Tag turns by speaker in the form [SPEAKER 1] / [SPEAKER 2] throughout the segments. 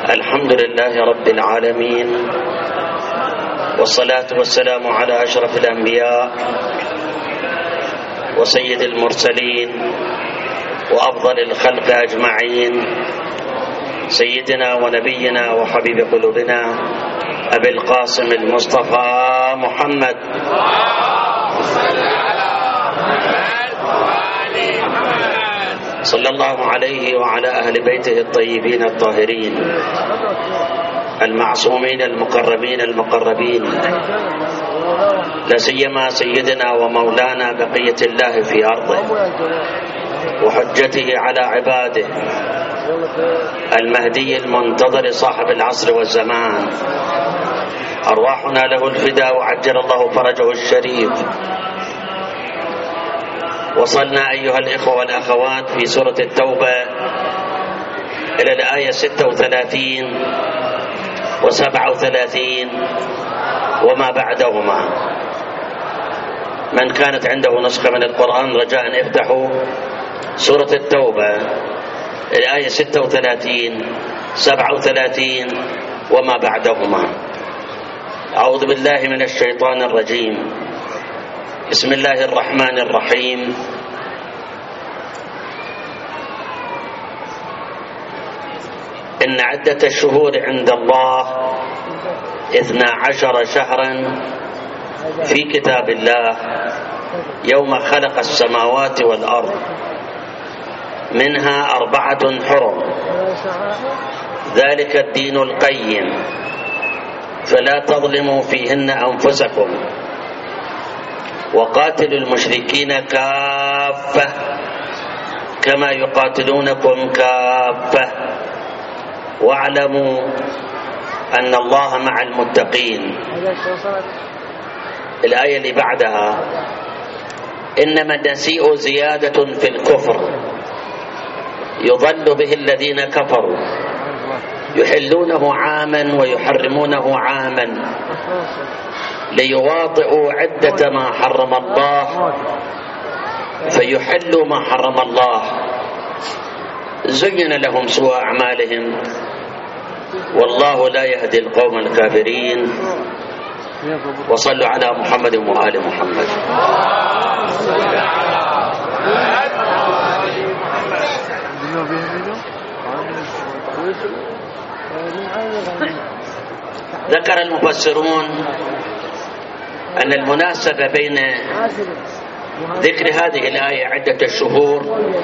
[SPEAKER 1] الحمد لله رب العالمين، والصلاة والسلام على أشرف الأنبياء وسيد المرسلين وأفضل الخلق أجمعين، سيدنا ونبينا وحبيب قلوبنا أبي القاسم المصطفى محمد صلى الله عليه وعلى أهل بيته الطيبين الطاهرين المعصومين المقربين المقربين، لا سيما سيدنا ومولانا بقية الله في أرضه وحجته على عباده المهدي المنتظر صاحب العصر والزمان، أرواحنا له الفداء وعجل الله فرجه الشريف. وصلنا أيها الإخوة والأخوات في سورة التوبة إلى الآية 36 و37 وما بعدهما. من كانت عنده نسخة من القرآن رجاء افتحوا سورة التوبة الآية 36 37 وما بعدهما. أعوذ بالله من الشيطان الرجيم. بسم الله الرحمن الرحيم. إن عدة الشهور عند الله 12 شهرا في كتاب الله يوم خلق السماوات والأرض منها 4 حرم ذلك الدين القيم فلا تظلموا فيهن أنفسكم وقاتلوا المشركين كافة كما يقاتلونكم كافة واعلموا أن الله مع المتقين. الآية اللي بعدها إنما النسيء زيادة في الكفر يضل به الذين كفروا يحلونه عاما ويحرمونه عاما ليواطئوا عدة ما حرم الله فيحلوا ما حرم الله زين لهم سوء أعمالهم والله لا يهدي القوم الكافرين. وصلوا على محمد وآل محمد. ذكر المفسرون أن المناسبة بين ذكر هذه الآية عدة الشهور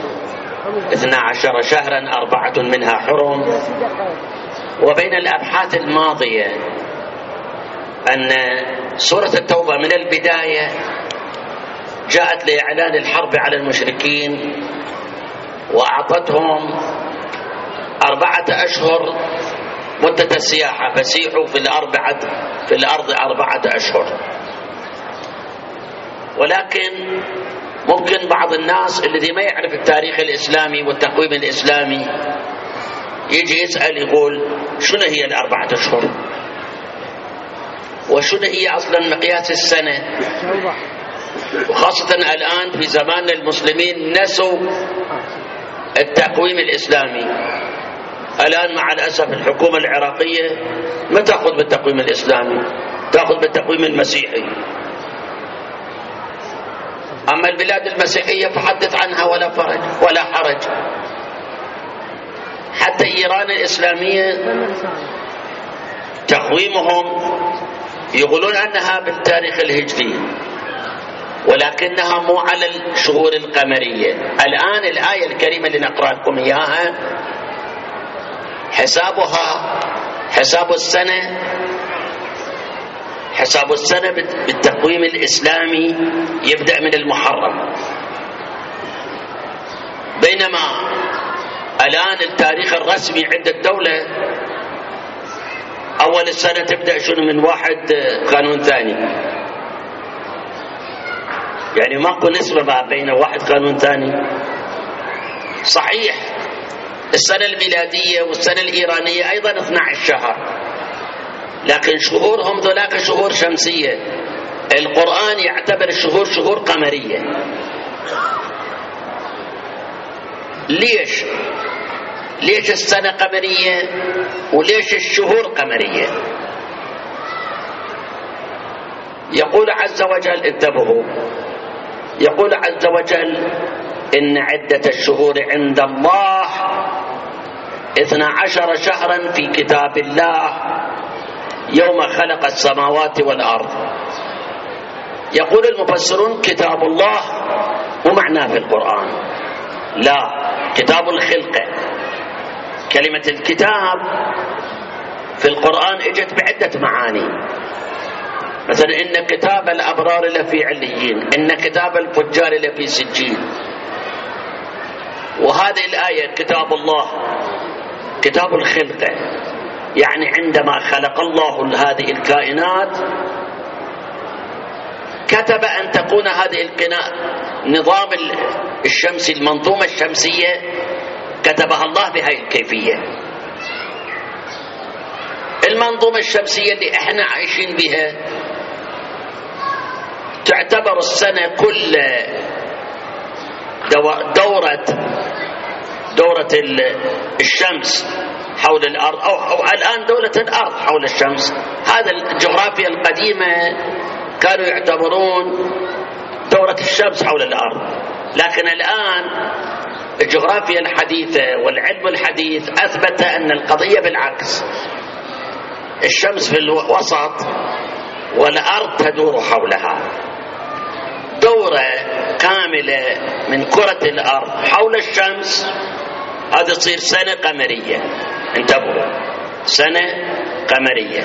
[SPEAKER 1] 12 شهرا 4 منها حرم وبين الأبحاث الماضية أن سورة التوبة من البداية جاءت لإعلان الحرب على المشركين وأعطتهم 4 أشهر مدة السياحة فسيحوا في الأرض 4 أشهر. ولكن ممكن بعض الناس الذي ما يعرف التاريخ الإسلامي والتقويم الإسلامي يجي يسأل يقول شنو هي 4 أشهر وشنو هي أصلا مقياس السنة، وخاصة الآن في زمان المسلمين نسوا التقويم الإسلامي. الآن مع الأسف الحكومة العراقية ما تأخذ بالتقويم الإسلامي، تأخذ بالتقويم المسيحي. أما البلاد المسيحية فحدث عنها ولا حرج. حتى إيران الإسلامية تقويمهم يقولون أنها بالتاريخ الهجري ولكنها مو على الشهور القمرية. الآن الآية الكريمة اللي نقرأ لكم إياها حساب السنة بالتقويم الإسلامي يبدأ من المحرم، بينما الآن التاريخ الرسمي عند الدولة أول السنة تبدأ شنو من 1 قانون ثاني، يعني ماكو نسبة ما بين 1 قانون ثاني. صحيح السنة الميلادية والسنة الإيرانية أيضا 12 شهر، لكن شهورهم ذولاك شهور شمسية. القرآن يعتبر الشهور شهور قمرية. ليش؟ ليش السنة قمرية وليش الشهور قمرية؟ يقول عز وجل، انتبهوا، يقول عز وجل: إن عدة الشهور عند الله 12 شهرا في كتاب الله يوم خلق السماوات والأرض. يقول المفسرون: كتاب الله ومعناه في القرآن، لا، كتاب الخلقة. كلمة الكتاب في القرآن اجت بعدة معاني، مثلا إن كتاب الأبرار لفي عليين، إن كتاب الفجار لفي سجين. وهذه الآية كتاب الله كتاب الخلقة، يعني عندما خلق الله هذه الكائنات كتب أن تكون هذه نظام الشمسي، المنظومة الشمسية كتبها الله بهذه الكيفية. المنظومة الشمسية اللي احنا عايشين بها تعتبر السنة كل دورة الشمس حول الأرض، أو الآن دورة الأرض حول الشمس. هذا الجغرافيا القديمة كانوا يعتبرون دورة الشمس حول الأرض، لكن الآن الجغرافيا الحديثة والعلم الحديث أثبت أن القضية بالعكس، الشمس في الوسط والأرض تدور حولها. دورة كاملة من كرة الأرض حول الشمس هذا تصير سنة قمرية. انتبهوا، سنة قمرية.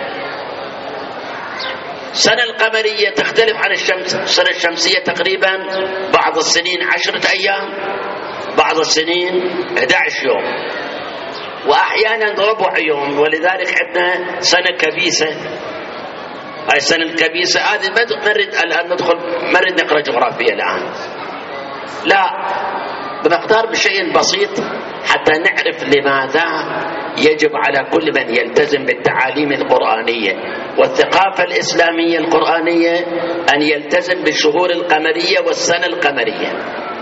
[SPEAKER 1] السنة القمرية تختلف عن الشمس. السنة الشمسية تقريبا بعض السنين 10 أيام، بعض السنين 11 يوم، وأحيانا ربع يوم. ولذلك عندنا سنة كبيسة. هاي السنة الكبيسة هذه ما نريد الآن ندخل، ما نريد نقرأ جغرافيا الآن، لا، بمقدار بشيء بسيط حتى نعرف لماذا يجب على كل من يلتزم بالتعاليم القرآنية والثقافة الإسلامية القرآنية أن يلتزم بالشهور القمرية والسنة القمرية.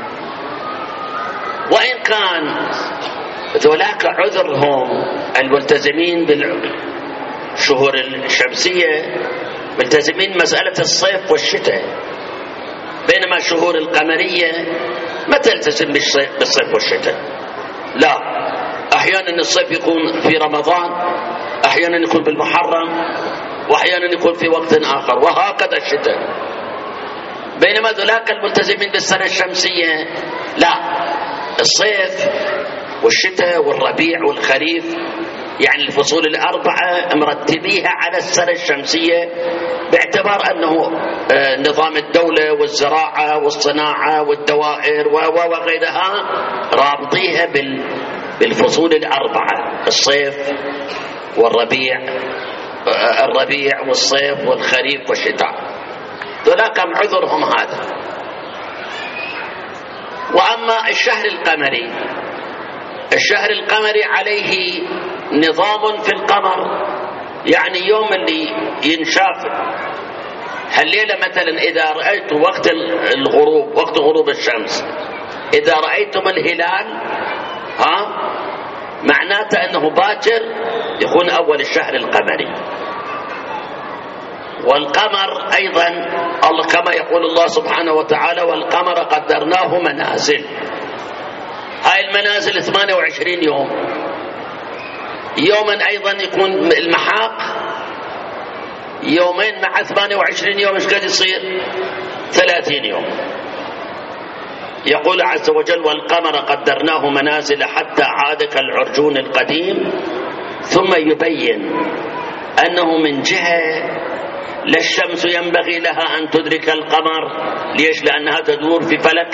[SPEAKER 1] وإن كان ذولاك عذرهم الملتزمين بالشهور الشمسية، ملتزمين مسألة الصيف والشتاء، بينما الشهور القمرية ما تلتزم بالصيف والشتاء. لا، أحيانا الصيف يكون في رمضان، أحيانا يكون بالمحرم، وأحيانا يكون في وقت آخر، وهكذا الشتاء. بينما ذولاك الملتزمين بالسنة الشمسية لا، الصيف والشتاء والربيع والخريف، يعني الفصول الأربعة مرتبيها على السنة الشمسية، باعتبار أنه نظام الدولة والزراعة والصناعة والدوائر وغيرها رابطيها بالفصول الأربعة: الصيف والربيع، الربيع والصيف والخريف والشتاء. ذولاك عذرهم هذا. وأما الشهر القمري، الشهر القمري عليه نظام في القمر، يعني يوم اللي ينشاف هالليلة مثلا إذا رأيت وقت الغروب، وقت غروب الشمس، إذا رأيتم الهلال معناته أنه باكر يكون أول الشهر القمري. والقمر أيضا الله كما يقول الله سبحانه وتعالى: والقمر قدرناه منازل. هاي المنازل 28 يوم. يوما أيضا يكون المحاق يومين مع 28 يوم، ايش قد يصير؟ 30 يوم. يقول عز وجل: والقمر قدرناه منازل حتى عاد كالعرجون القديم. ثم يبين أنه من جهة لا الشمس ينبغي لها أن تدرك القمر. ليش؟ لأنها تدور في فلك،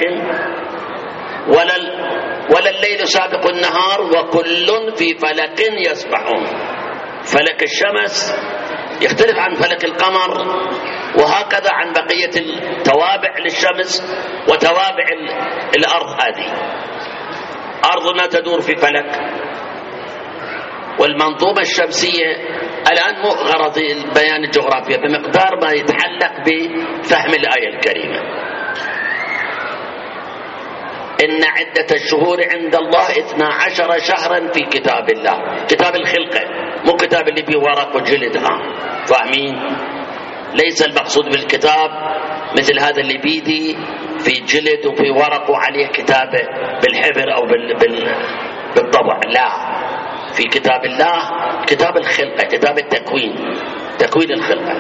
[SPEAKER 1] ولا الليل سابق النهار، وكل في فلك يسبحون. فلك الشمس يختلف عن فلك القمر، وهكذا عن بقية التوابع للشمس وتوابع الأرض. هذه أرضنا تدور في فلك. والمنظومة الشمسية الآن مو غرض بيان الجغرافيا بمقدار ما يتعلق بفهم الآية الكريمة. إن عدة الشهور عند الله 12 شهرا في كتاب الله، كتاب الخلقة، مو كتاب اللي فيه ورق وجلد. فاهمين؟ ليس المقصود بالكتاب مثل هذا اللي بيدي في جلد وفي ورق وعليه كتابة بالحبر أو بالطبع، لا، في كتاب الله كتاب الخلقة، كتاب التكوين، تكوين الخلقة.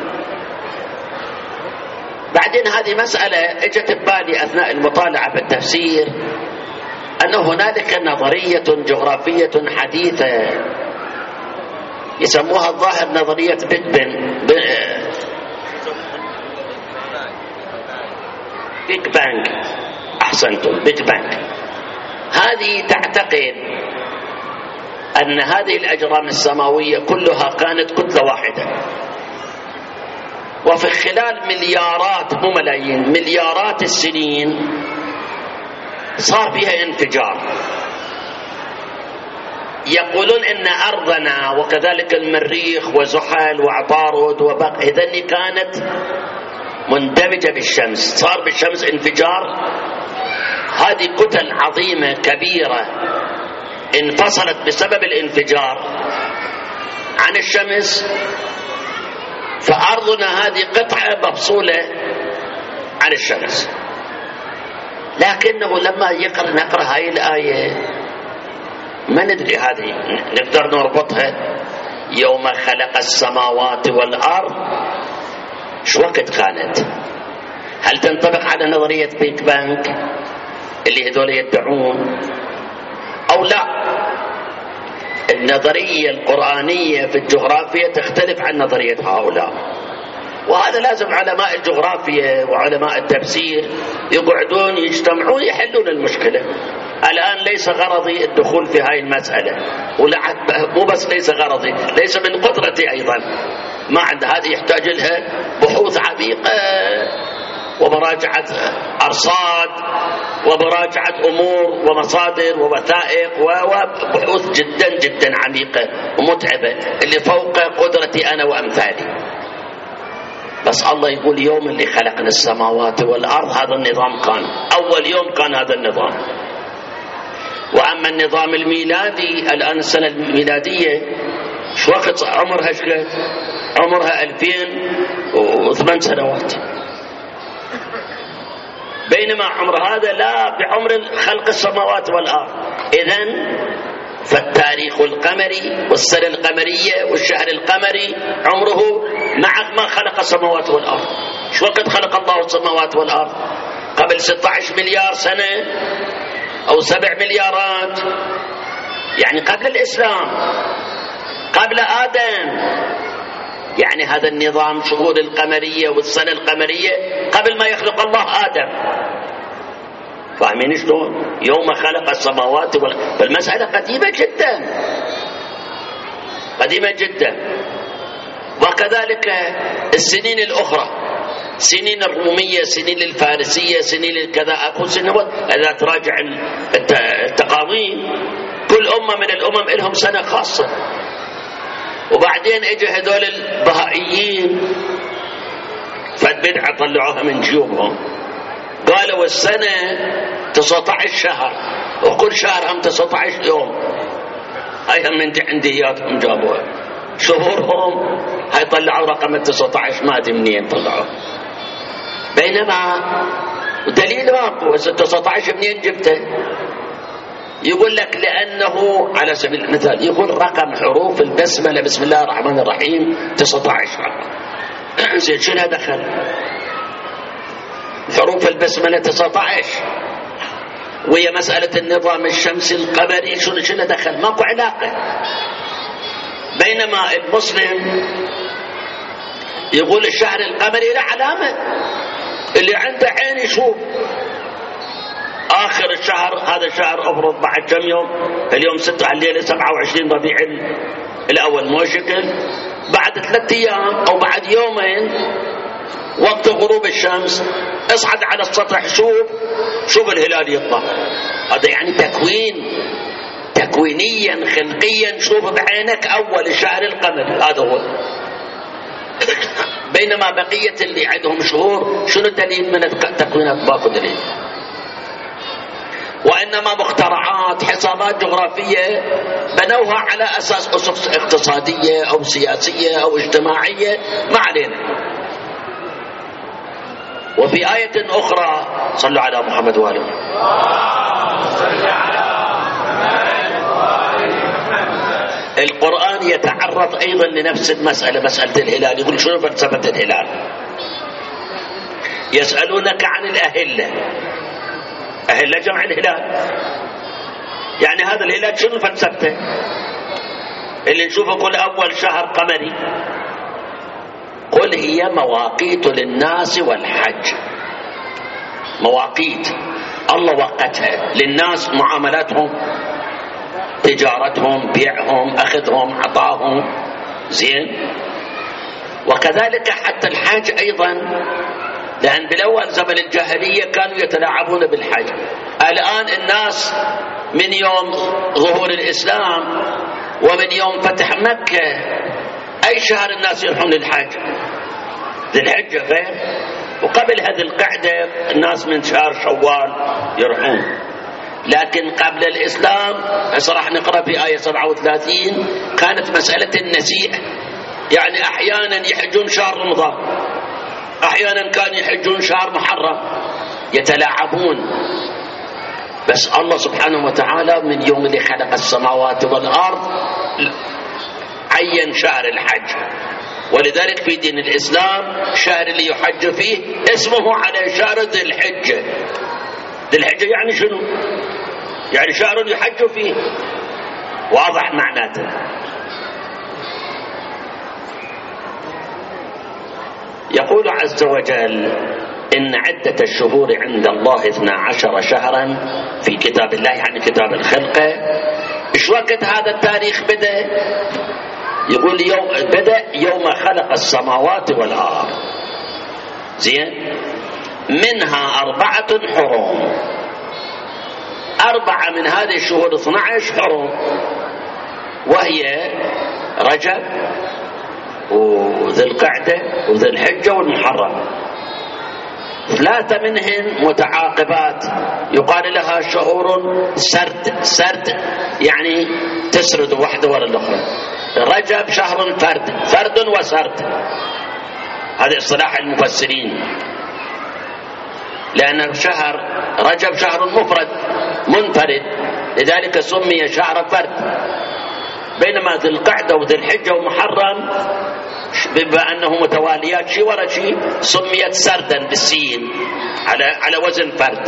[SPEAKER 1] بعدين هذه مسألة اجت ببالي أثناء المطالعة بالتفسير، أن هنالك نظرية جغرافية حديثة يسموها الظاهر نظرية بيج بانج. أحسنتم، بيج بانج. هذه تعتقد أن هذه الأجرام السماوية كلها كانت كتلة واحدة، وفي خلال مليارات مو ملايين، مليارات السنين صار فيها انفجار. يقولون إن أرضنا وكذلك المريخ وزحل وعطارد هذني كانت مندمجة بالشمس، صار بالشمس انفجار. هذه كتل عظيمة كبيرة انفصلت بسبب الانفجار عن الشمس، فأرضنا هذه قطعة مفصولة عن الشمس. لكنه لما نقرأ هاي الآية ما ندري، هذه نقدر نربطها يوم خلق السماوات والأرض شو وقت كانت؟ هل تنطبق على نظرية بيج بانج اللي هذول يدعون أو لا؟ النظرية القرآنية في الجغرافيا تختلف عن نظرية هؤلاء، وهذا لازم علماء الجغرافيا وعلماء التفسير يقعدون يجتمعون يحلون المشكلة. الآن ليس غرضي الدخول في هاي المسألة، مو بس ليس غرضي، ليس من قدرتي أيضا، ما عند هذه يحتاج لها بحوث عميقة ومراجعة أرصاد ومراجعة أمور ومصادر ووثائق وبحوث جدا جدا عميقة ومتعبة اللي فوق قدرتي أنا وأمثالي. بس الله يقول يوم اللي خلقنا السماوات والأرض هذا النظام كان، أول يوم كان هذا النظام. وأما النظام الميلادي الآن السنة الميلادية شو وقت عمرها؟ شكل عمرها 2008 سنوات، بينما عمر هذا لا بعمر خلق السماوات والأرض. إذن فالتاريخ القمري والسنة القمرية والشهر القمري عمره مع ما خلق السماوات والأرض. شو وقت خلق الله السماوات والأرض؟ قبل 16 مليار سنة أو 7 مليارات، يعني قبل الإسلام، قبل آدم. يعني هذا النظام شهور القمرية والسنة القمرية قبل ما يخلق الله آدم. فاهمين شلون؟ يوم خلق السماوات والأرض. فالمسألة قديمة جدا، قديمة جدا. وكذلك السنين الأخرى، سنين الرومية، سنين الفارسية، سنين الكذا، أكو سنوات. إذا تراجع التقاويم كل أمة من الأمم لهم سنة خاصة. وبعدين اجوا هذول البهائيين فالبدعة طلعوها من جيوبهم، قالوا السنة 19 شهر وكل شهر هم 19 يوم. هاي هم من عندياتهم جابوها. شهورهم هاي طلعوا رقم 19، ما ادري منين طلعوا. بينما دليل ماكو، 19 منين جبته؟ يقول لك لأنه على سبيل المثال يقول رقم حروف البسملة بسم الله الرحمن الرحيم 19. زين شنو دخل حروف البسملة 19 وهي مسألة النظام الشمسي القمري؟ شنو دخل؟ ماكو علاقة. بينما المسلم يقول الشهر القمري له علامة، اللي عنده عين يشوف آخر الشهر. هذا الشهر أفرض بعد كم يوم، اليوم 6 الليلة 27 ربيع الأول، مو شكل بعد 3 أيام أو بعد يومين وقت غروب الشمس اصعد على السطح شوف الهلال يطلع. هذا يعني تكوينيا خلقيا شوف بعينك أول الشهر القمري، هذا هو. بينما بقية اللي عندهم شهور شنو الدليل من التكوينات؟ باكو دليل. وإنما مخترعات حسابات جغرافية بنوها على أساس أسس اقتصادية أو سياسية أو اجتماعية، ما علينا. وفي آية أخرى صلوا على محمد وآله، القرآن يتعرض أيضا لنفس المسألة، مسألة الهلال. يقول شنو فلسفة الهلال؟ يسألونك عن الأهلة. أهلة جمع الهلال، يعني هذا الهلال شنو فلسفته؟ اللي نشوفه كل أول شهر قمري. قل هي مواقيت للناس والحج. مواقيت الله وقتها للناس، معاملاتهم، تجارتهم، بيعهم، أخذهم، عطاهم، زين. وكذلك حتى الحج أيضا، لأن بالأول زمن الجاهلية كانوا يتلاعبون بالحج. الآن الناس من يوم ظهور الإسلام ومن يوم فتح مكة أي شهر الناس يروحون للحج؟ ذي الحجة غير. وقبل هذه القعدة الناس من شهر شوال يروحون. لكن قبل الإسلام راح نقرأ في آية 37 كانت مسألة النسيئة، يعني أحيانا يحجون شهر رمضان، أحيانا كانوا يحجون شهر محرم، يتلاعبون. بس الله سبحانه وتعالى من يوم اللي خلق السماوات والأرض عين شهر الحج. ولذلك في دين الإسلام شهر اللي يحج فيه اسمه على شهر ذي الحجة. ذي الحجة يعني شنو؟ يعني شهر يحج فيه. واضح معناته. يقول عز وجل إن عدة الشهور عند الله 12 شهرا في كتاب الله، يعني كتاب الخلقة. إيش وقت هذا التاريخ بدأ؟ يقول بدأ يوم خلق السماوات والأرض، زين. منها 4 حرم. 4 من هذه الشهور 12 حرم، وهي رجب وذي القعدة وذي الحجة والمحرم. 3 منهن متعاقبات يقال لها شهور سرد. سرد يعني تسرد واحدة وراء الأخرى. رجب شهر فرد وسرد، هذا اصطلاح المفسرين، لأن شهر رجب شهر مفرد منفرد، لذلك سمي شهر فرد. بينما ذي القعدة وذي الحجة ومحرم بما أنه متواليات شيء ورا شيء سميت سردا بالسين على وزن فرد.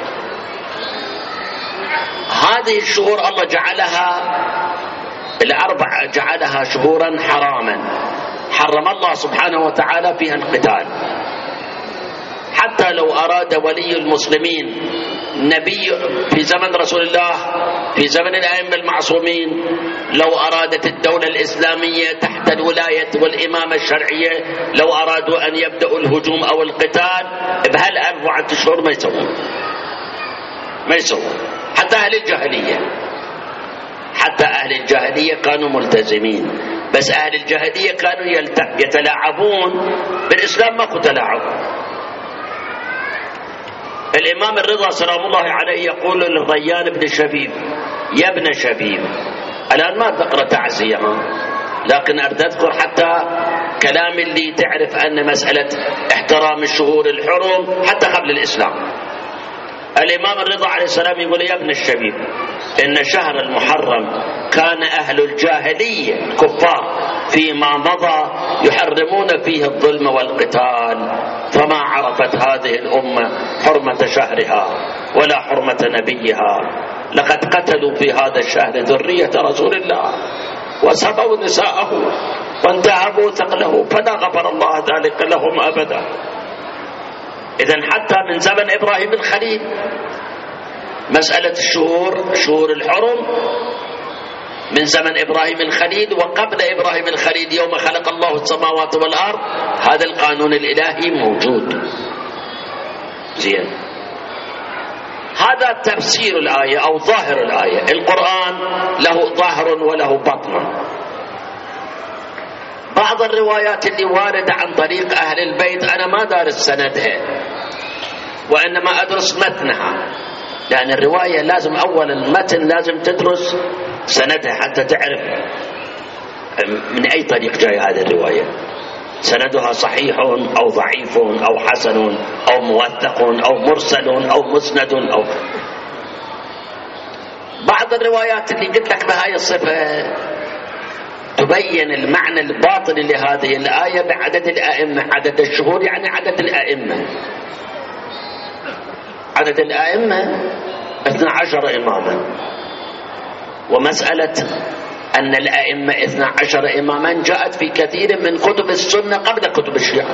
[SPEAKER 1] هذه الشهور الله جعلها 4 جعلها شهورا حراما، حرم الله سبحانه وتعالى فيها القتال. حتى لو أراد ولي المسلمين نبي في زمن رسول الله، في زمن الأئمة المعصومين، لو أرادت الدولة الإسلامية تحت الولاية والإمامة الشرعية، لو أرادوا أن يبدأوا الهجوم أو القتال بهال4 أشهر ما يسوون. حتى أهل الجاهلية، حتى أهل الجاهلية كانوا ملتزمين، بس أهل الجاهلية كانوا يتلاعبون بالإسلام، ماكو تلاعب. الإمام الرضا سلام الله عليه يقول للريان بن شبيب: يا ابن شبيب. الآن ما تقرأ تعزية، لكن أريد أذكر حتى كلام اللي تعرف أن مسألة احترام الشهور الحرم حتى قبل الإسلام. الإمام الرضا عليه السلام يقول: يا ابن الشبيب، إن شهر المحرم كان أهل الجاهلية كفار فيما مضى يحرمون فيه الظلم والقتال، فما عرفت هذه الأمة حرمة شهرها ولا حرمة نبيها. لقد قتلوا في هذا الشهر ذرية رسول الله وسبوا نساءه وانتهبوا ثقله، فلا غفر الله ذلك لهم أبدا. إذن حتى من زمن إبراهيم الخليل مسألة الشهور، شهور الحرم، من زمن إبراهيم الخليل وقبل إبراهيم الخليل يوم خلق الله السماوات والأرض، هذا القانون الإلهي موجود. زين، هذا تفسير الآية أو ظاهر الآية. القرآن له ظاهر وله بطن. بعض الروايات اللي واردة عن طريق أهل البيت أنا ما دارس سندها، وإنما أدرس متنها، لأن الرواية لازم أول المتن لازم تدرس سندها حتى تعرف من أي طريق جاي هذه الرواية، سندها صحيح أو ضعيف أو حسن أو موثق أو مرسل أو مسند أو بعض الروايات اللي قلت لك بهاي الصفة تبين المعنى الباطني لهذه الآية بعدد الأئمة. عدد الشهور يعني عدد الأئمة. عدد الأئمة 12 إماما، ومسألة أن الأئمة 12 إماما جاءت في كثير من كتب السنة قبل كتب الشيعة،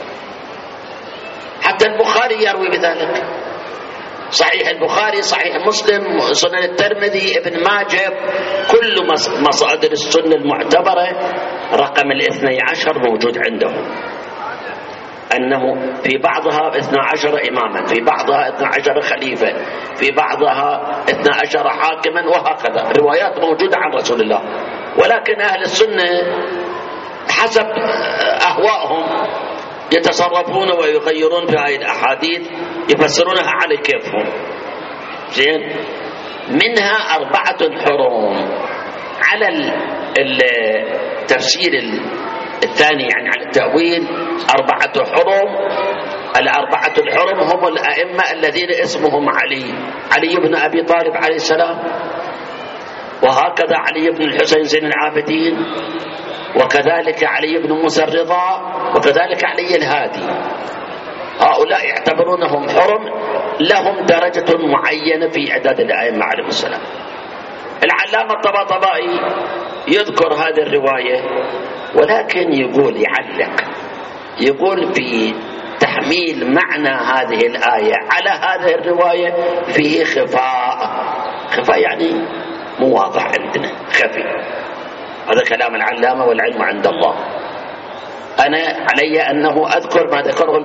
[SPEAKER 1] حتى البخاري يروي بذلك. صحيح البخاري، صحيح مسلم، سنن الترمذي، ابن ماجه، كل مصادر السنة المعتبرة رقم 12 موجود عندهم، أنه في بعضها 12 إماما، في بعضها 12 خليفة، في بعضها 12 حاكما، وهكذا روايات موجودة عن رسول الله. ولكن أهل السنة حسب أهوائهم يتصرفون ويغيرون في هذه الأحاديث، يفسرونها على كيفهم. زين، منها 4 حرم على التفسير الثاني، يعني على التأويل 4 حرم. 4 الحرم هم الأئمة الذين اسمهم علي بن أبي طالب عليه السلام، وهكذا علي بن الحسين زين العابدين، وكذلك علي بن موسى الرضا، وكذلك علي الهادي. هؤلاء يعتبرونهم حرم، لهم درجة معينة في عداد الأئمة عليهم السلام. العلامة الطباطبائي يذكر هذه الرواية، ولكن يعلق، يقول في تحميل معنى هذه الآية على هذه الرواية فيه خفاء يعني مو واضح عندنا، خفي. هذا كلام العلامة والعلم عند الله. أنا علي أنه أذكر ما ذكره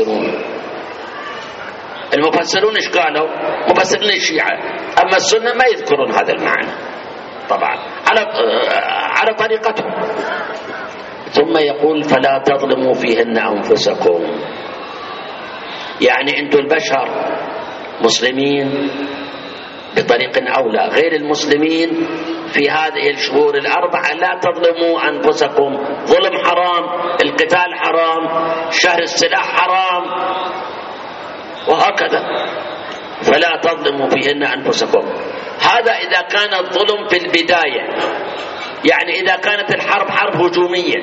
[SPEAKER 1] المفسرون إيش قالوا؟ مفسرين الشيعة. أما السنة ما يذكرون هذا المعنى طبعا على طريقتهم. ثم يقول فلا تظلموا فيهن أنفسكم، يعني أنتم البشر مسلمين بطريق أولى، غير المسلمين في هذه الشهور 4 لا تظلموا أنفسكم. ظلم حرام، القتال حرام، شهر السلاح حرام، وهكذا. فلا تظلموا فيهن أنفسكم. هذا إذا كان الظلم في البداية، يعني إذا كانت الحرب حرب هجومية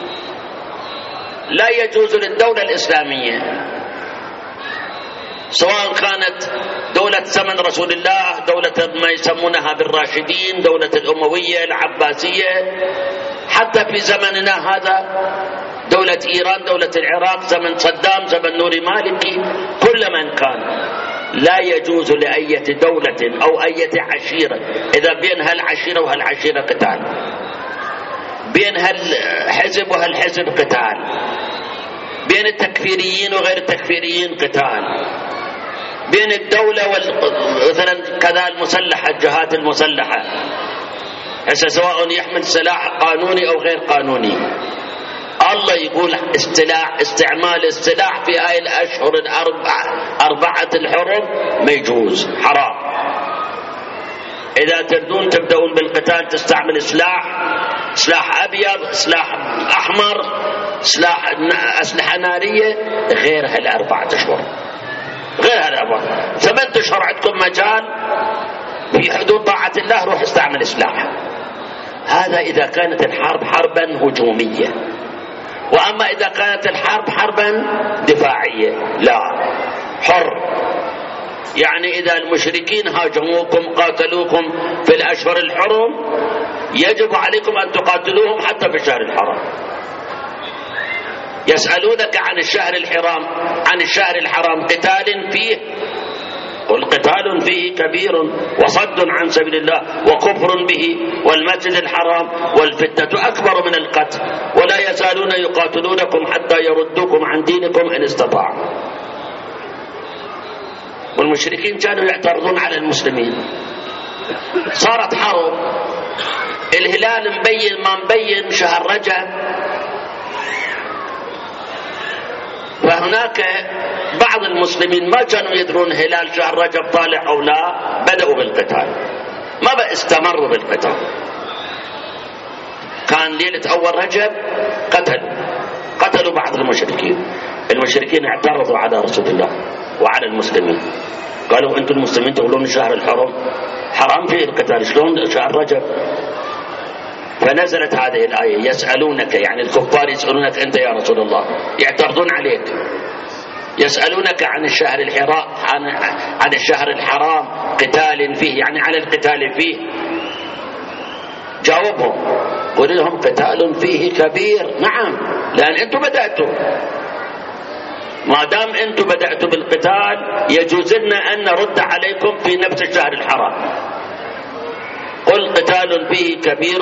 [SPEAKER 1] لا يجوز للدولة الإسلامية، سواء كانت دولة زمن رسول الله، دولة ما يسمونها بالراشدين، دولة الأموية، العباسية، حتى في زمننا هذا دولة إيران، دولة العراق، زمن صدام، زمن نوري مالكي، كل من كان لا يجوز لأية دولة أو أية عشيرة إذا بين هالعشيرة وهالعشيرة قتال، بين هالحزب وهالحزب قتال، بين التكفيريين وغير التكفيريين قتال، بين الدولة مثلا كذا المسلحة، الجهات المسلحة، سواء يحمل سلاح قانوني أو غير قانوني. الله يقول استعمال السلاح في هاي الأشهر 4 الحرم ما يجوز، حرام. إذا تردون تبدأون بالقتال تستعمل سلاح أبيض، سلاح أحمر، أسلحة نارية، غير هال4 أشهر، غير هال4. 8 أشهر عندكم مجال في حدود طاعة الله، روح استعمل سلاح. هذا إذا كانت الحرب حربا هجومية. وأما إذا كانت الحرب حربا دفاعية لا، حر. يعني إذا المشركين هاجموكم قاتلوكم في الأشهر الحرم يجب عليكم أن تقاتلوهم حتى في الشهر الحرام. يسألونك عن الشهر الحرام قتال فيه، قل قتال فيه كبير وصد عن سبيل الله وكفر به والمسجد الحرام والفتنة أكبر من القتل ولا يزالون يقاتلونكم حتى يردوكم عن دينكم إن استطاعوا. والمشركين كانوا يعترضون على المسلمين. صارت حرب، الهلال مبين ما مبين شهر رجب، فهناك بعض المسلمين ما كانوا يدرون هلال شهر رجب طالع أو لا، بدأوا بالقتال، ما بقى استمروا بالقتال. كان ليلة أول رجب قتلوا بعض المشركين اعترضوا على رسول الله وعلى المسلمين، قالوا أنتم المسلمين تقولون شهر الحرم حرام فيه القتال، شلون شهر رجب؟ فنزلت هذه الآية يسألونك، يعني الكفار يسألونك أنت يا رسول الله، يعترضون عليك، يسألونك عن الشهر الحرام، عن الشهر الحرام قتال فيه، يعني على القتال فيه. جاوبهم قل لهم قتال فيه كبير. نعم، لأن أنتم بدأتوا، ما دام أنتم بدأتوا بالقتال يجوز لنا أن نرد عليكم في نفس الشهر الحرام. قل قتال فيه كبير.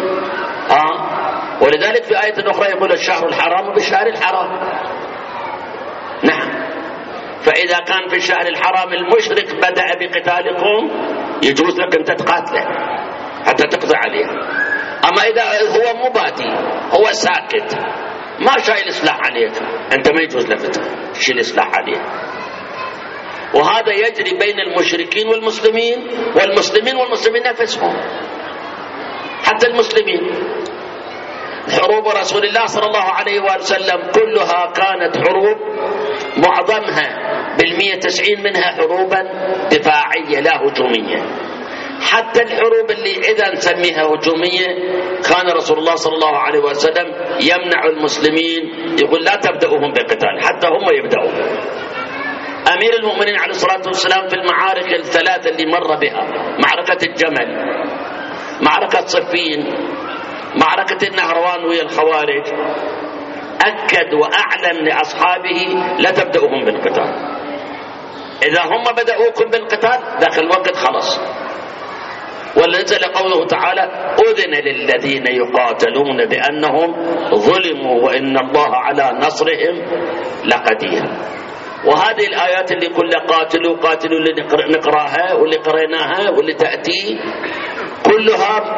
[SPEAKER 1] ولذلك في آية أخرى يقول الشهر الحرام بالشهر الحرام. نعم، فإذا كان في الشهر الحرام المشرك بدأ بقتالكم يجوز لك أن تقاتله حتى تقضي عليه. أما إذا هو مبادي، هو ساكت، ما شايل سلاح عليك، أنت ما يجوز لك تشيل سلاح عليه. وهذا يجري بين المشركين والمسلمين والمسلمين نفسهم، حتى المسلمين. حروب رسول الله صلى الله عليه وسلم كلها كانت حروب، معظمها بال190 منها حروبا دفاعية لا هجومية. حتى الحروب اللي إذا نسميها هجومية كان رسول الله صلى الله عليه وسلم يمنع المسلمين، يقول لا تبدأوهم بقتال حتى هم يبدأوا. أمير المؤمنين عليه الصلاة والسلام في المعارك الثلاثة اللي مر بها، معركة الجمل، معركة صفين، معركة النهروان ويا الخوارج، أكد وأعلن لأصحابه لا تبدأوهم بالقتال، إذا هم بدأوكم بالقتال ذاك الوقت خلص. ونزل قوله تعالى أذن للذين يقاتلون بأنهم ظلموا وإن الله على نصرهم لقدير. وهذه الآيات اللي كلها قاتلوا اللي نقراها واللي قريناها واللي تأتي كلها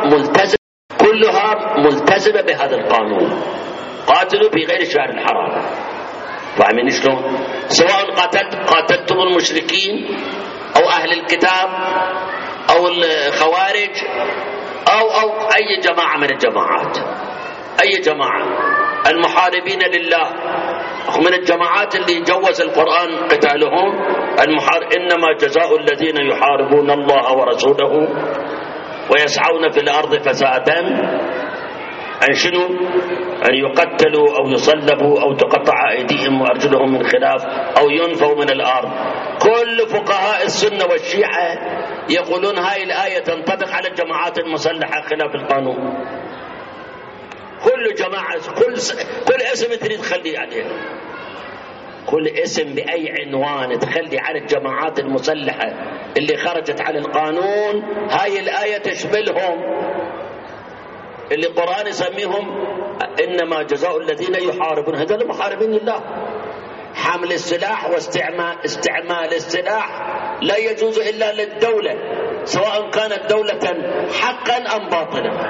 [SPEAKER 1] ملتزمة بهذا القانون، قاتلوا في غير الشهر الحرام. فاهمين شلون؟ سواء قاتلتم المشركين أو أهل الكتاب أو الخوارج أو أي جماعة من الجماعات، أي جماعة المحاربين لله من الجماعات اللي جوز القرآن قتالهم، إنما جزاء الذين يحاربون الله ورسوله ويسعون في الأرض فسادا أن شنو؟ أن يقتلوا أو يصلبوا أو تقطع أيديهم وأرجلهم من خلاف أو ينفوا من الأرض. كل فقهاء السنة والشيعة يقولون هاي الآية تنطبق على الجماعات المسلحة خلاف القانون. كل جماعة كل اسم تريد تخلي عليه، كل اسم بأي عنوان تخلي على الجماعات المسلحة اللي خرجت على القانون، هاي الآية تشملهم. اللي القرآن يسميهم إنما جزاء الذين يحاربون، هذول محاربين لله. حمل السلاح واستعمال السلاح لا يجوز إلا للدولة، سواء كانت دولة حقا أم باطلا.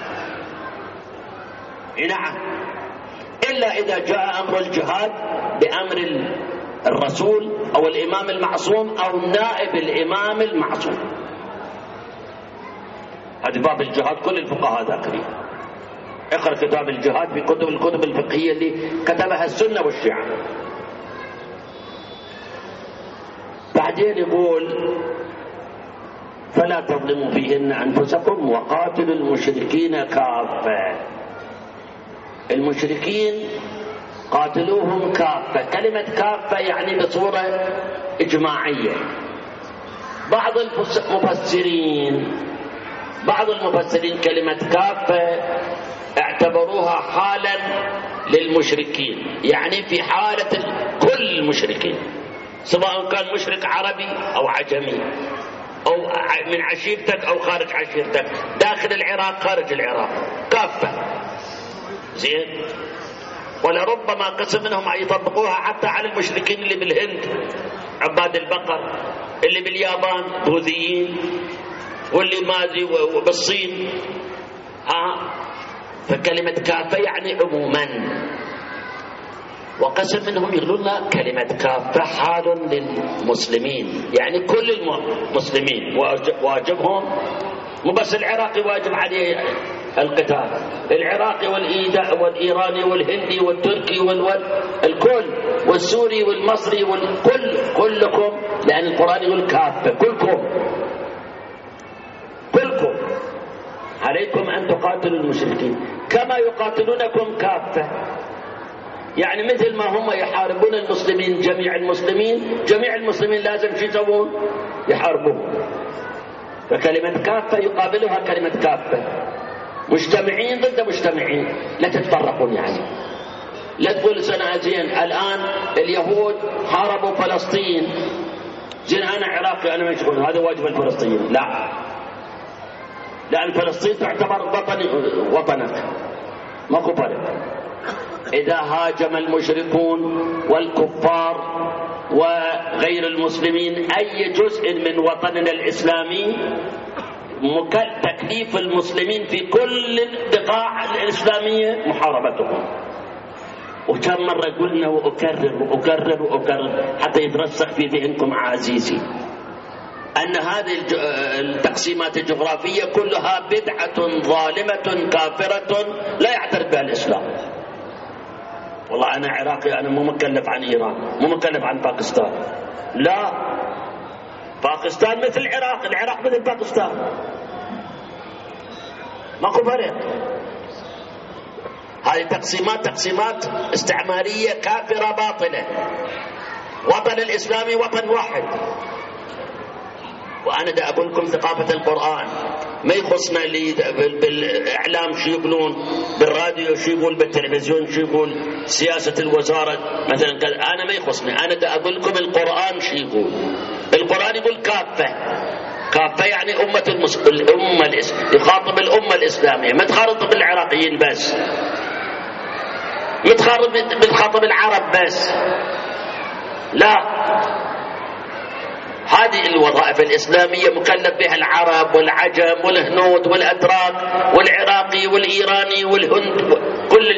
[SPEAKER 1] نعم، إلا إذا جاء أمر الجهاد بأمر الرسول أو الإمام المعصوم أو نائب الإمام المعصوم. هذا باب الجهاد كل الفقهاء ذاكرين. اقرأ كتاب الجهاد في الكتب الفقهية اللي كتبها السنة والشيعة. بعدين يقول فلا تظلموا فيهن أنفسكم وقاتلوا المشركين كافة. المشركين قاتلوهم كافة. كلمة كافة يعني بصورة إجماعية. بعض المفسرين كلمة كافة اعتبروها حالا للمشركين، يعني في حالة كل المشركين، سواء كان مشرك عربي أو عجمي أو من عشيرتك أو خارج عشيرتك، داخل العراق خارج العراق، كافة. زين. ولربما قسم منهم يطبقوها حتى على المشركين اللي بالهند عباد البقر، اللي باليابان بوذيين، واللي مازي وبالصين. فكلمة كافة يعني عموما. وقسم منهم يقولون لا، كلمة كافة حال للمسلمين، يعني كل المسلمين واجبهم، مو بس العراقي واجب عليه القتال، العراقي والإيراني والهندي والتركي الكل، والسوري والمصري كلكم، لأن القرآن يقول كافة، كلكم عليكم أن تقاتلوا المشركين كما يقاتلونكم كافة. يعني مثل ما هم يحاربون المسلمين، جميع المسلمين لازم شو يسوون؟ يحاربون. فكلمة كافة يقابلها كلمة كافة، مجتمعين ضد مجتمعين، لا تتفرقون. يعني لا تقول سنة زين الآن اليهود حاربوا فلسطين، زين أنا عراقي أنا مشغول، هذا واجب الفلسطينيين. لا، لأن فلسطين تعتبر وطنك، ماكو فرق. إذا هاجم المشركون والكفار وغير المسلمين أي جزء من وطننا الإسلامي، تكليف المسلمين في كل البقاع الإسلامية محاربتهم. وكم مرة قلنا وأكرر حتى يترسخ في ذهنكم عزيزي أن هذه التقسيمات الجغرافية كلها بدعة ظالمة كافرة لا يعترف بها الإسلام. والله أنا عراقي، أنا مو مكلف عن إيران، مو مكلف عن باكستان. لا، باكستان مثل العراق مثل باكستان، ماكو فرق. هذه تقسيمات استعمارية كافرة باطلة. وطن الإسلامي وطن واحد. وأنا دا أقول لكم ثقافة القرآن ما يخصنا لي بالإعلام شو يقولون، بالراديو شو يقول، بالتلفزيون شو يقول، سياسة الوزارة مثلا. أنا ما يخصني، أنا دا أقول لكم القرآن شو يقول. القرآن يقول كافة يعني يخاطب الأمة الإسلامية، ما تخاطب العراقيين بس، بتخاطب العرب بس. لا، هذه الوظائف الإسلامية مكلف بها العرب والعجم والهنود والأتراك والعراقي والإيراني والهند، كل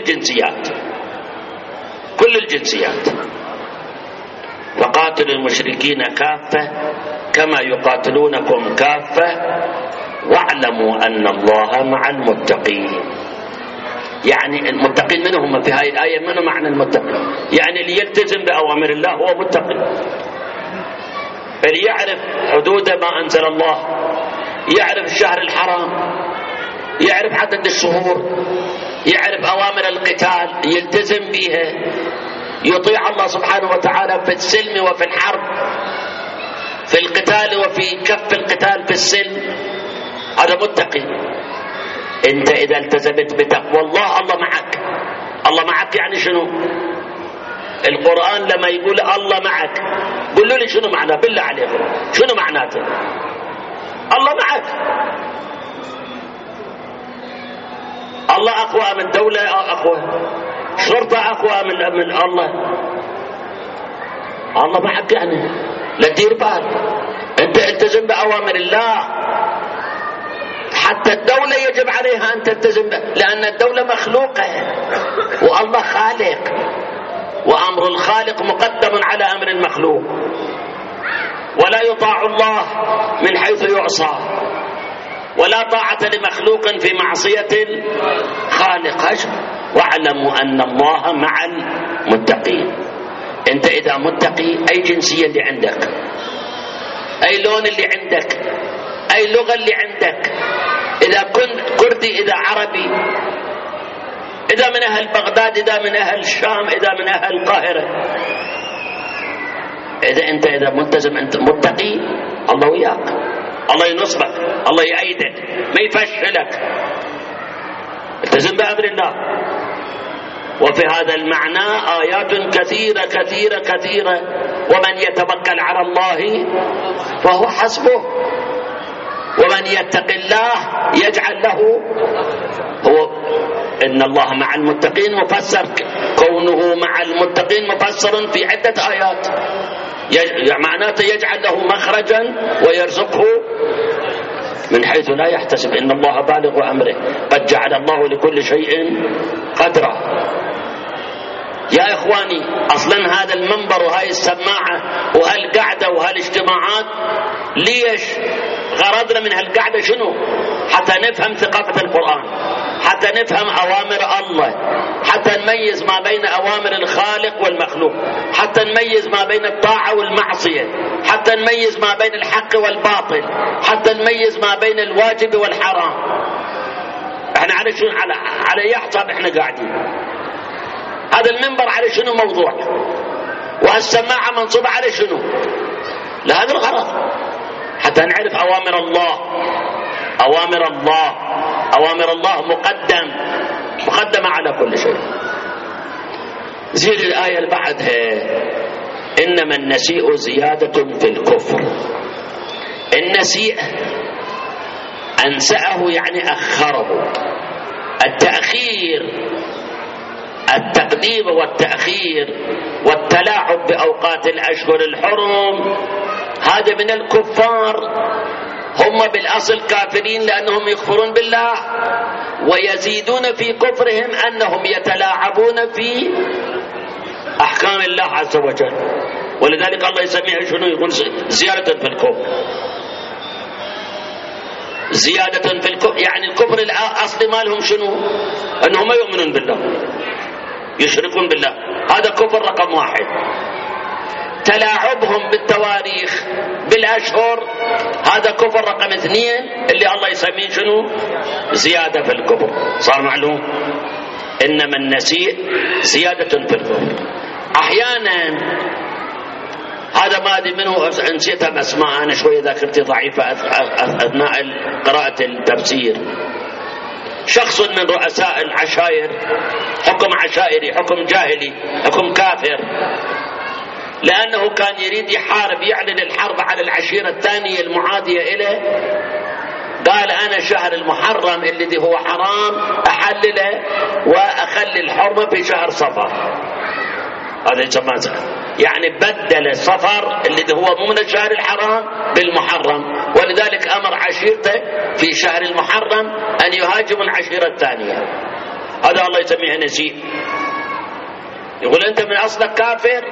[SPEAKER 1] الجنسيات. فقاتلوا المشركين كافة كما يقاتلونكم كافة واعلموا أن الله مع المتقين. يعني المتقين من هم في هذه الآية؟ من معنى المتقين؟ يعني اللي يلتزم بأوامر الله هو متقي، اللي يعرف حدود ما أنزل الله، يعرف الشهر الحرام، يعرف عدد الشهور، يعرف أوامر القتال، يلتزم بها، يطيع الله سبحانه وتعالى في السلم وفي الحرب، في القتال وفي كف القتال في السلم، هذا متقي. انت اذا التزمت بتقوى الله، الله معك يعني شنو؟ القرآن لما يقول الله معك، قولوا لي شنو معناه بالله عليكم، شنو معناته؟ الله معك. الله اقوى من دولة، اقوى شرطة، اقوى من الله معك. يعني لا تدير بال، انت التزم بأوامر الله. حتى الدولة يجب عليها أن تلتزم لأن الدولة مخلوقة والله خالق، وأمر الخالق مقدم على أمر المخلوق، ولا يطاع الله من حيث يعصى، ولا طاعة لمخلوق في معصية الخالق. واعلموا أن الله مع المتقين. أنت إذا متقي، أي جنسية اللي عندك، أي لون اللي عندك، أي لغة اللي عندك، إذا كنت كردي، إذا عربي، إذا من أهل بغداد، إذا من أهل الشام، إذا من أهل القاهرة، إذا ملتزم، أنت متقي، الله وياك، الله ينصرك، الله يأيدك، ما يفشلك. التزم بأمر الله. وفي هذا المعنى آيات كثيرة كثيرة كثيرة. ومن يتوكل على الله فهو حسبه، ومن يتق الله يجعل له هو. إن الله مع المتقين مفسر، كونه مع المتقين مفسر في عدة آيات، معناته يجعل له مخرجا ويرزقه من حيث لا يحتسب. إن الله بالغ أمره، قد جعل الله لكل شيء قدرا. يا إخواني أصلا هذا المنبر وهاي السماعة وهالقعدة وهالاجتماعات ليش؟ غرضنا من هالقعدة شنو؟ حتى نفهم ثقافة القرآن، حتى نفهم أوامر الله، حتى نميز ما بين أوامر الخالق والمخلوق، حتى نميز ما بين الطاعة والمعصية، حتى نميز ما بين الحق والباطل، حتى نميز ما بين الواجب والحرام. احنا على شنو؟ على اي حساب احنا قاعدين؟ هذا المنبر على شنو موضوع؟ وهالسماعة منصوبة على شنو؟ لهذا الغرض، حتى نعرف أوامر الله. أوامر الله، أوامر الله مقدمة على كل شيء. زين الآية اللي بعدها: إنما النسيء زيادة في الكفر. النسيء أنسأه يعني أخره. التأخير، التقديم والتأخير والتلاعب بأوقات الأشهر الحرم، هذا من الكفار. هم بالأصل كافرين لأنهم يكفرون بالله، ويزيدون في كفرهم أنهم يتلاعبون في أحكام الله عز وجل. ولذلك الله يسميها شنو؟ يقول زيادة في الكفر. زيادة في الكفر يعني الكفر الأصلي مالهم شنو؟ أنهم ما يؤمنون بالله، يشركون بالله. هذا كفر رقم واحد. تلاعبهم بالتواريخ بالأشهر، هذا كفر رقم اثنين اللي الله يسميه شنو؟ زيادة في الكفر. صار معلوم؟ إنما النسيء زيادة في الكفر. أحيانا هذا ما أدري منه، نسيتها بأسماء، أنا شوية ذاكرتي ضعيفة أثناء قراءة التفسير. شخص من رؤساء العشائر، حكم عشائري، حكم جاهلي، حكم كافر، لأنه كان يريد يحارب، يعلن الحرب على العشيرة الثانية المعادية إليه. قال أنا شهر المحرم الذي هو حرام أحلله وأخلي الحرمة في شهر صفر. هذا يسمى يعني بدل صفر الذي هو مو من الشهر الحرام بالمحرم، ولذلك أمر عشيرته في شهر المحرم أن يهاجموا العشيرة الثانية. هذا الله يسميه نسيء. يقول أنت من أصلك كافر،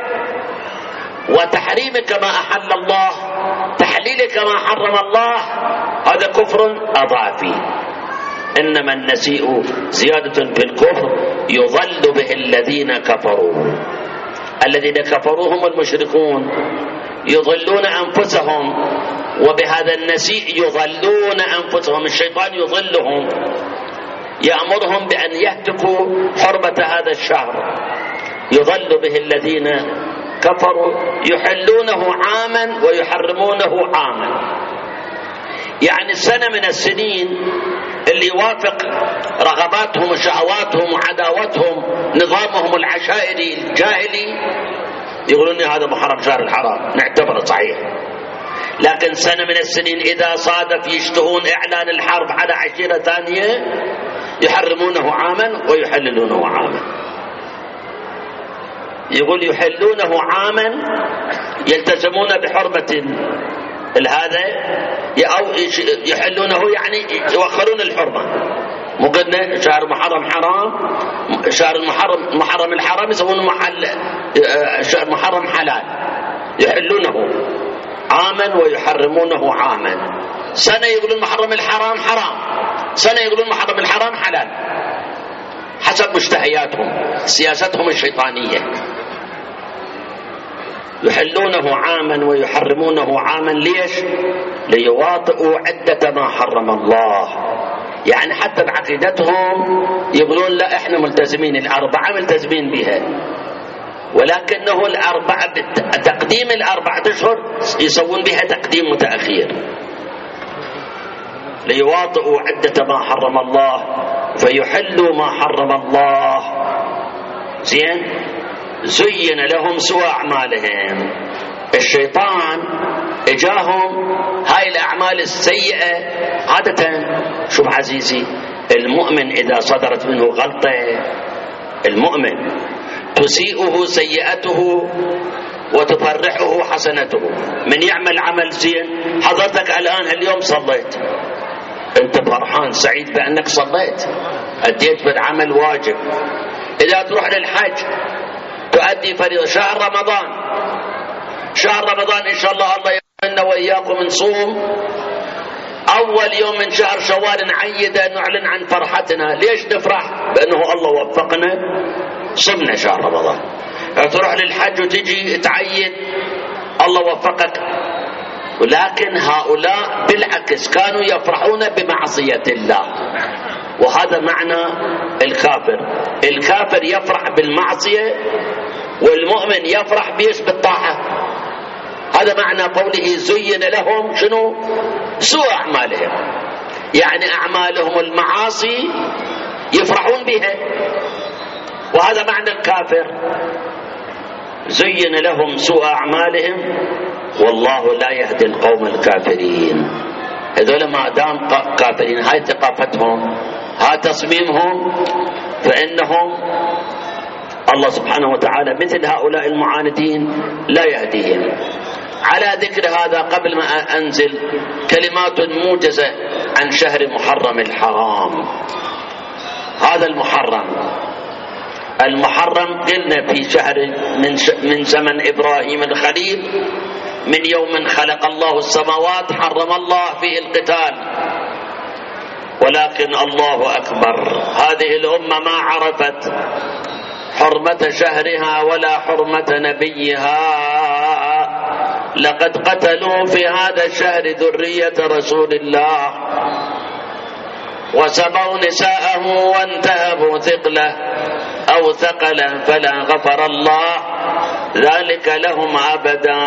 [SPEAKER 1] وتحريمك ما أحل الله، تحليلك ما حرم الله، هذا كفر أضافي. إنما النسيء زيادة في الكفر يضل به الذين كفروا. الذين كفروا هم المشركون، يضلون أنفسهم، وبهذا النسيء يضلون أنفسهم. الشيطان يضلهم، يأمرهم بأن يهتكوا حرمة هذا الشهر. يضل به الذين كفروا يحلونه عاما ويحرمونه عاما. يعني سنة من السنين اللي يوافق رغباتهم وشهواتهم وعداوتهم نظامهم العشائري الجاهلي، يقولون هذا محرم شهر الحرام، نعتبره صحيح. لكن سنة من السنين إذا صادف يشتهون إعلان الحرب على عشيرة ثانية، يحرمونه عاما ويحللونه عاما. يقول يحلونه عاما، يلتزمون بحرمة هذا، أو يحلونه يعني يوخرون الحرمة. مو قلنا شهر محرم حرام، شهر محرم الحرام يسوون شهر محرم حلال، يحلونه عاما ويحرمونه عاما. سنة يقولون محرم الحرام حرام، سنة يقولون محرم الحرام حلال، حسب مشتهياتهم، سياستهم الشيطانية. يحلونه عاما ويحرمونه عاما. ليش؟ ليواطئوا عدة ما حرم الله. يعني حتى بعقيدتهم يقولون لا احنا ملتزمين، الأربعة ملتزمين بها، ولكنه الأربعة تقديم الأربعة أشهر يسوون بها تقديم متأخير. ليواطئوا عدة ما حرم الله فيحلوا ما حرم الله. زين؟ زين لهم سوء أعمالهم. الشيطان اجاهم هاي الأعمال السيئة. عادة شوف عزيزي، المؤمن إذا صدرت منه غلطة، المؤمن تسيئه سيئته وتفرحه حسنته. من يعمل عمل زين، حضرتك الآن اليوم صليت، أنت فرحان سعيد بأنك صليت، أديت بالعمل واجب. إذا تروح للحج يؤدي فريضة. شهر رمضان إن شاء الله يمنا وإياكم نصوم أول يوم من شهر شوال، نعيد نعلن عن فرحتنا. ليش نفرح؟ بأنه الله وفقنا صمنا شهر رمضان. تروح للحج وتجي تعيد الله وفقك. ولكن هؤلاء بالعكس كانوا يفرحون بمعصية الله، وهذا معنى الكافر يفرح بالمعصية، والمؤمن يفرح بيش بالطاعة. هذا معنى قوله زين لهم شنو؟ سوء أعمالهم، يعني أعمالهم المعاصي يفرحون بها، وهذا معنى الكافر. زين لهم سوء أعمالهم والله لا يهدي القوم الكافرين. هذول ما دام كافرين، هاي ثقافتهم، هاي تصميمهم، فإنهم الله سبحانه وتعالى مثل هؤلاء المعاندين لا يهديهم. على ذكر هذا، قبل ما أنزل كلمات موجزة عن شهر محرم الحرام. هذا المحرم قلنا في شهر من زمن إبراهيم الخليل، من يوم خلق الله السماوات حرم الله فيه القتال. ولكن الله أكبر، هذه الأمة ما عرفت حرمة شهرها ولا حرمة نبيها. لقد قتلوا في هذا الشهر ذرية رسول الله، وسبوا نساءه وانتهبوا ثقله أو ثقله فلا غفر الله ذلك لهم أبدا.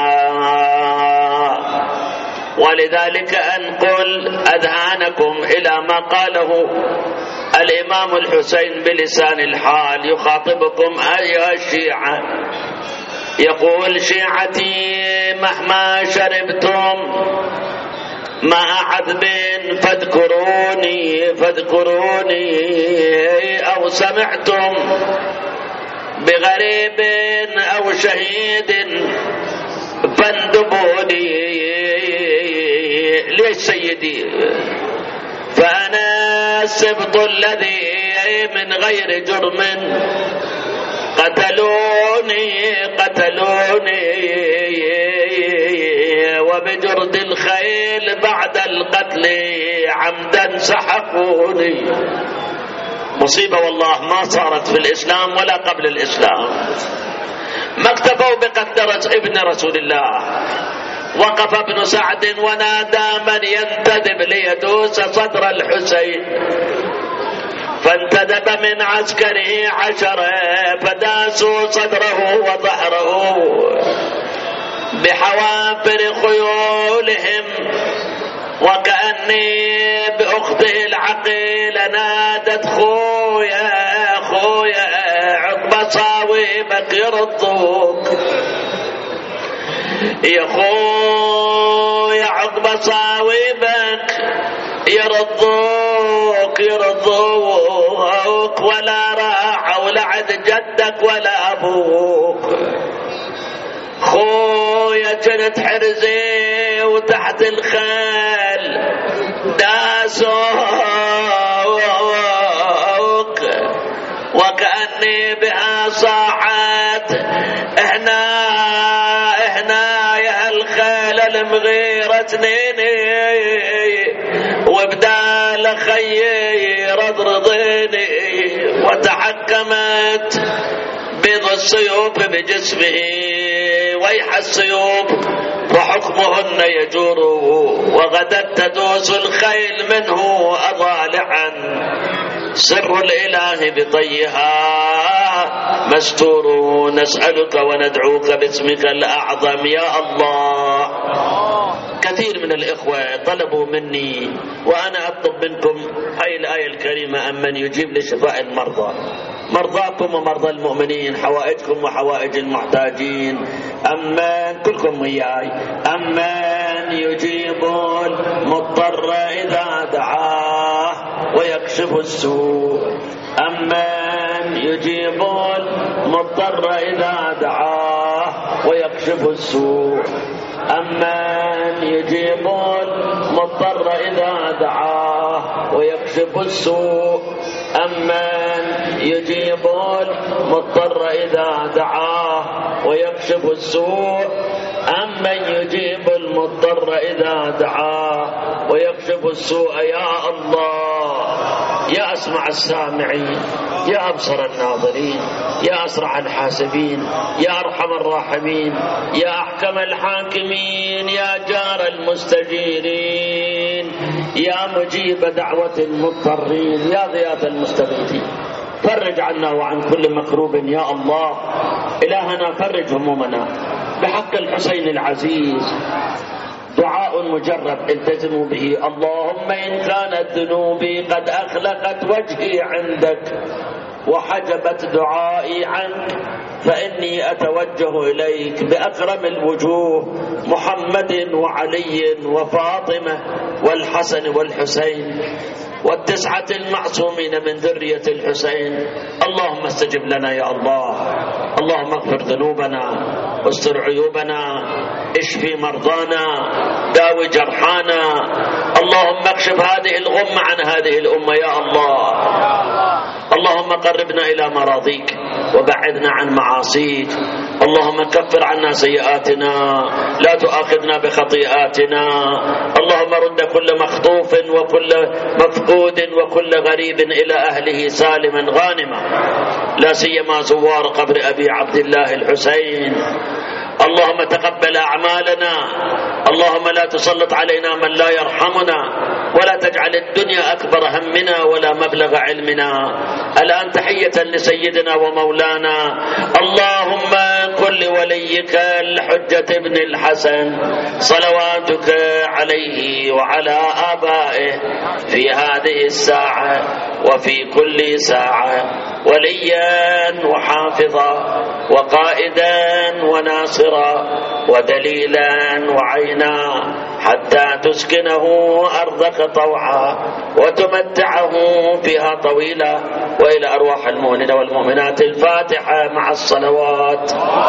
[SPEAKER 1] ولذلك أنقل أذهانكم إلى ما قاله الإمام الحسين بلسان الحال يخاطبكم أيها الشيعة. يقول: شيعتي مهما شربتم ماء عذب فاذكروني أو سمعتم بغريب أو شهيد فاندبوني. ليش سيدي؟ فأنا السبط الذي من غير جرم قتلوني وبجرد الخيل بعد القتل عمدا سحقوني. مصيبة والله ما صارت في الإسلام ولا قبل الإسلام. ما اكتفوا بقتل ابن رسول الله، وقف ابن سعد ونادى من ينتدب ليدوس صدر الحسين، فانتدب من عسكره 10 فداسوا صدره وظهره بحوافر خيولهم. وكأني بأخته العقيلة نادت: خويا عقب صاويبك يرضوك، يا خويا عقب صاويبك يرضوك ولا راعوا لعد جدك ولا أبوك. خويا كنت حرزي وتحت الخيل داسوك، وكأني بها صاحت هنا يا الخيل المغيرة اثنيني، وبدال خيي رضرضيني. وتحكمت بيض السيوف بجسمه، ويح السيوف وحكمهن يجور، وغدت تدوس الخيل منه أضالعا. سر الإله بطيها مستور، نسألك وندعوك باسمك الأعظم يا الله. كثير من الإخوة طلبوا مني وأنا أطلب منكم هاي الآية الكريمة: أمن يجيب لشفاء المرضى، مرضاكم ومرضى المؤمنين، حوائجكم وحوائج المحتاجين. أمن كلكم وياي: أمن يجيب المضطر إذا دعاه ويكشف السوء، أمن يجيب المضطر إذا دعاه ويكشف السوء، أمن يجيب المضطر إذا دعاه ويكشف ويكشف السوء أمن يجيب المضطر إذا دعاه ويكشف السوء أمن يجيب المضطر إذا دعاه ويكشف السوء. يا الله يا أسمع السامعين، يا أبصر الناظرين، يا أسرع الحاسبين، يا أرحم الراحمين، يا أحكم الحاكمين، يا جار المستجيرين، يا مجيب دعوة المضطرين، يا غياث المستغيثين، فرج عنا وعن كل مكروب يا الله. إلهنا فرج همومنا بحق الحسين العزيز. دعاء مجرب التزموا به. اللهم إن كانت ذنوبي قد أخلقت وجهي عندك وحجبت دعائي عنك فإني أتوجه إليك بأكرم الوجوه محمد وعلي وفاطمة والحسن والحسين والتسعة المعصومين من ذرية الحسين. اللهم استجب لنا يا الله. اللهم اغفر ذنوبنا واستر عيوبنا، اشفي مرضانا، داوي جرحانا. اللهم اكشف هذه الغمة عن هذه الأمة يا الله. اللهم قربنا إلى مراضيك وبعدنا عن معاصيك. اللهم كفر عنا سيئاتنا، لا تؤاخذنا بخطيئاتنا. اللهم رد كل مخطوف وكل مفقود وكل غريب إلى أهله سالما غانما، لا سيما زوار قبر أبي عبد الله الحسين. اللهم تقبل أعمالنا. اللهم لا تسلط علينا من لا يرحمنا، ولا تجعل الدنيا أكبر همنا ولا مبلغ علمنا. الآن تحية لسيدنا ومولانا. اللهم كن لوليك الحجة ابن الحسن صلواتك عليه وعلى آبائه في هذه الساعة وفي كل ساعة وليا وحافظا وقائدا وناصرا ودليلا وعينا، حتى تسكنه أرضك طوعا وتمتعه فيها طويلا. وإلى أرواح المؤمنين والمؤمنات الفاتحة مع الصلوات.